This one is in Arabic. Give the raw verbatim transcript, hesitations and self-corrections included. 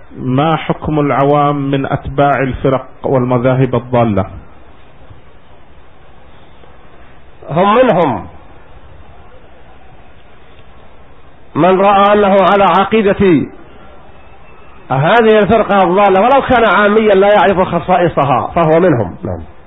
ما حكم العوام من أتباع الفرق والمذاهب الضالة؟ هم منهم من رأى أنه على عقيدة هذه الفرقة الضالة ولو كان عاميا لا يعرف خصائصها فهو منهم. نعم.